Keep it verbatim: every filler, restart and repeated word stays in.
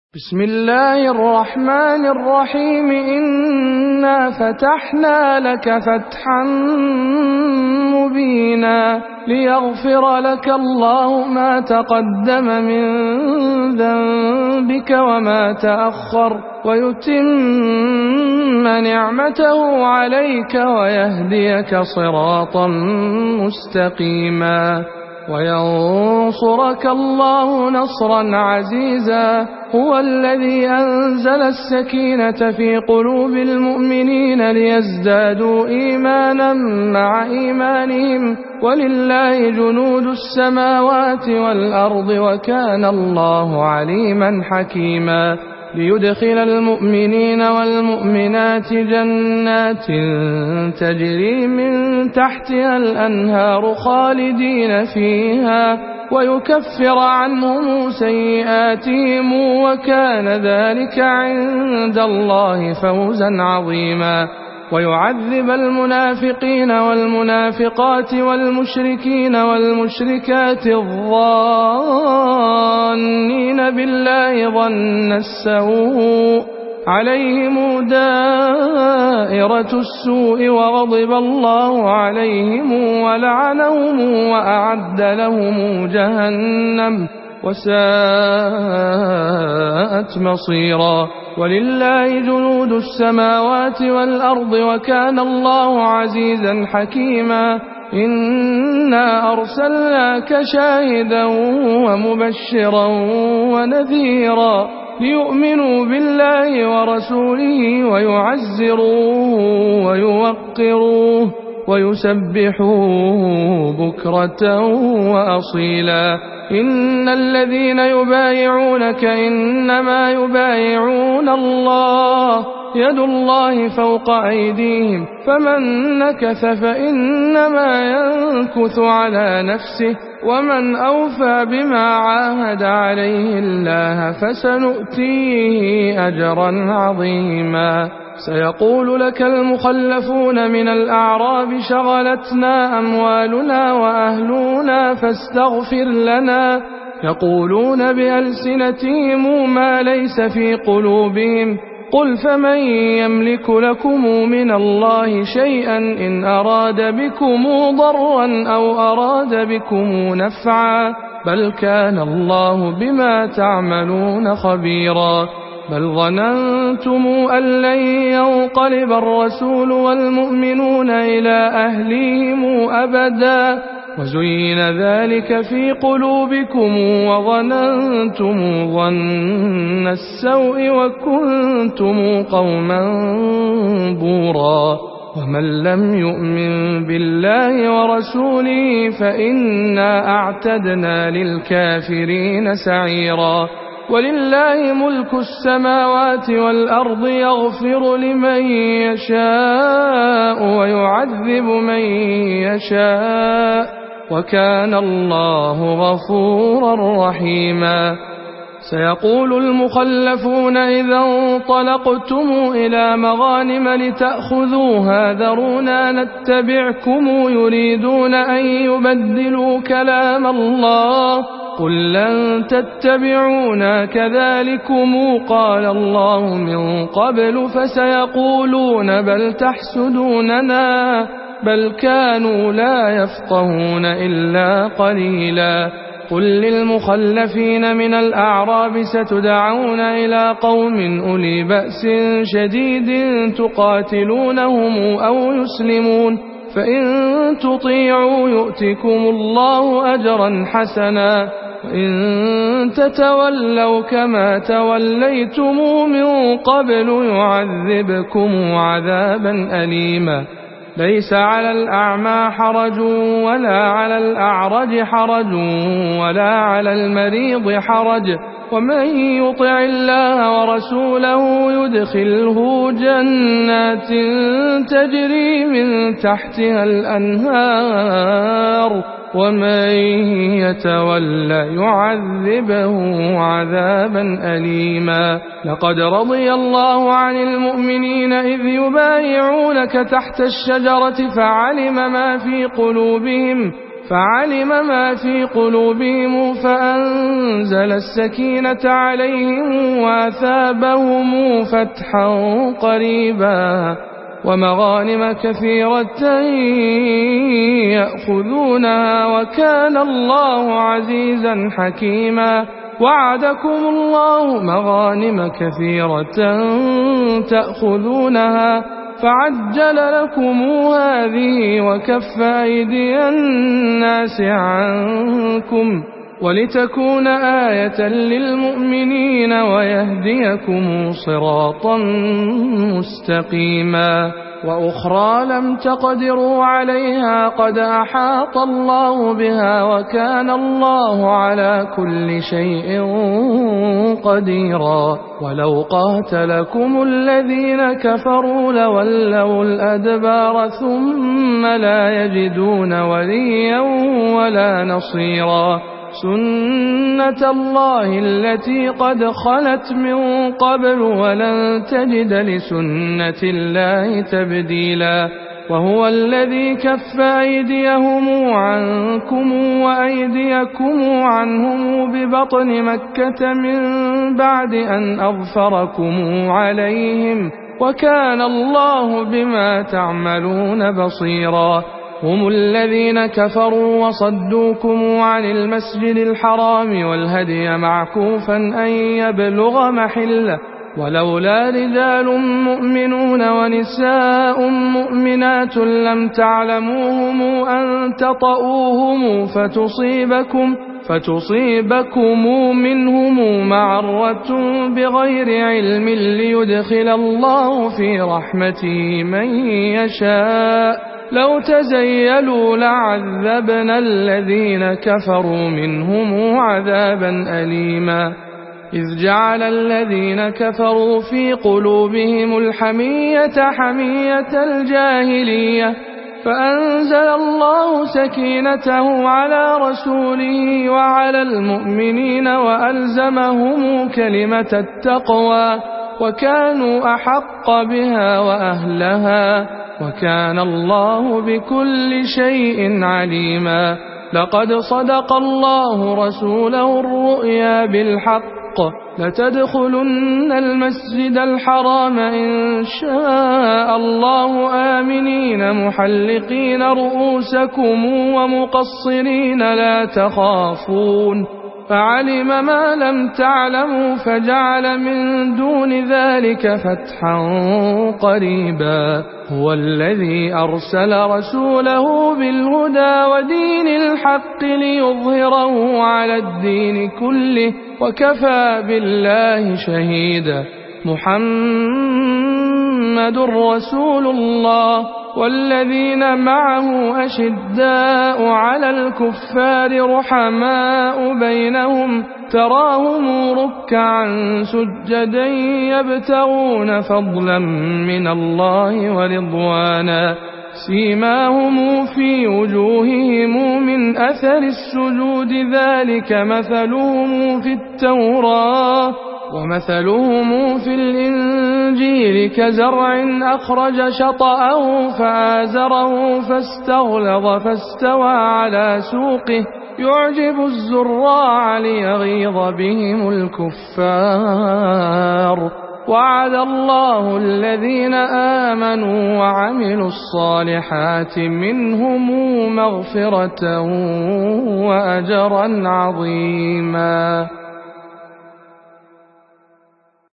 بسم الله الرحمن الرحيم إنا فتحنا لك فتحا مبينا ليغفر لك الله ما تقدم من ذنبك وما تأخر ويتم نعمته عليك ويهديك صراطا مستقيما وينصرك الله نصرا عزيزا هو الذي أنزل السكينة في قلوب المؤمنين ليزدادوا إيمانا مع إيمانهم ولله جنود السماوات والأرض وكان الله عليما حكيما ليدخل المؤمنين والمؤمنات جنات تجري من تحتها الأنهار خالدين فيها ويكفر عنهم سيئاتهم وكان ذلك عند الله فوزا عظيما ويعذب المنافقين والمنافقات والمشركين والمشركات الظانين بالله ظن السوء عليهم دائرة السوء وغضب الله عليهم ولعنهم وأعد لهم جهنم وساءت مصيرا ولله جنود السماوات والأرض وكان الله عزيزا حكيما إنا أرسلناك شاهدا ومبشرا ونذيرا ليؤمنوا بالله ورسوله ويعزروه ويوقروه ويسبحوه بكرة وأصيلا إن الذين يبايعونك إنما يبايعون الله يد الله فوق أيديهم فمن نكث فإنما ينكث على نفسه ومن أوفى بما عاهد عليه الله فسنؤتيه أجرا عظيما سيقول لك المخلفون من الأعراب شغلتنا أموالنا وأهلنا فاستغفر لنا يقولون بألسنتهم ما ليس في قلوبهم قل فمن يملك لكم من الله شيئا إن أراد بكم ضرا أو أراد بكم نفعا بل كان الله بما تعملون خبيرا بل ظننتم أن لن ينقلب الرسول والمؤمنون إلى أهليهم أبدا وزين ذلك في قلوبكم وظننتم ظن السوء وكنتم قوما بورا ومن لم يؤمن بالله ورسوله فإنا أعتدنا للكافرين سعيرا ولله ملك السماوات والأرض يغفر لمن يشاء ويعذب من يشاء وكان الله غفورا رحيما سيقول المخلفون إذا انطلقتم إلى مغانم لتأخذوها ذرونا نتبعكم يريدون أن يبدلوا كلام الله قل لن تتبعونا كذلكم قال الله من قبل فسيقولون بل تحسدوننا بل كانوا لا يفقهون إلا قليلا قل للمخلفين من الأعراب ستدعون إلى قوم أولي بأس شديد تقاتلونهم أو يسلمون فإن تطيعوا يؤتكم الله أجرا حسنا وإن تتولوا كما توليتم من قبل يعذبكم عذابا أليما ليس على الأعمى حرج ولا على الأعرج حرج ولا على المريض حرج ومن يطع الله ورسوله يدخله جنات تجري من تحتها الأنهار ومن يتولى يعذبه عذابا أليما لقد رضي الله عن المؤمنين إذ يبايعونك تحت الشجرة فعلم ما في قلوبهم فعلم ما في قلوبهم فأنزل السكينة عليهم وأثابهم فتحا قريبا ومغانم كثيرة يأخذونها وكان الله عزيزا حكيما. وعدكم الله مغانم كثيرة تأخذونها فعجل لكم هذه وكف أيدي الناس عنكم ولتكون آية للمؤمنين ويهديكم صراطا مستقيما. وأخرى لم تقدروا عليها قد أحاط الله بها وكان الله على كل شيء قديرا. ولو قاتلكم الذين كفروا لولوا الأدبار ثم لا يجدون وليا ولا نصيرا. سنة الله التي قد خلت من قبل ولن تجد لسنة الله تبديلا. وهو الذي كف أيديهم عنكم وأيديكم عنهم ببطن مكة من بعد أن أظفركم عليهم وكان الله بما تعملون بصيرا. هم الذين كفروا وصدوكم عن المسجد الحرام والهدي معكوفا أن يبلغ محله ولولا رجال مؤمنون ونساء مؤمنات لم تعلموهم أن تطؤوهم فتصيبكم فتصيبكم منهم معرة بغير علم ليدخل الله في رحمته من يشاء. لو تزيلوا لعذبنا الذين كفروا منهم عذابا أليما. إذ جعل الذين كفروا في قلوبهم الحمية حمية الجاهلية فأنزل الله سكينته على رسوله وعلى المؤمنين وألزمهم كلمة التقوى وكانوا أحق بها وأهلها وكان الله بكل شيء عليما. لقد صدق الله رسوله الرؤيا بالحق لتدخلن المسجد الحرام إن شاء الله آمنين محلقين رؤوسكم ومقصرين لا تخافون فعلم ما لم تعلموا فجعل من دون ذلك فتحا قريبا. هو الذي أرسل رسوله بالهدى ودين الحق ليظهره على الدين كله وكفى بالله شهيدا. محمد رسول الله والذين معه أشداء على الكفار رحماء بينهم تراهم ركعا سجدا يبتغون فضلا من الله ورضوانا سيماهم في وجوههم من أثر السجود ذلك مثلهم في التوراة ومثلهم في الإنجيل كزرع أخرج شطأه فآزره فاستغلظ فاستوى على سوقه يعجب الزراع ليغيظ بهم الكفار. وعد الله الذين آمنوا وعملوا الصالحات منهم مغفرة وأجرا عظيما.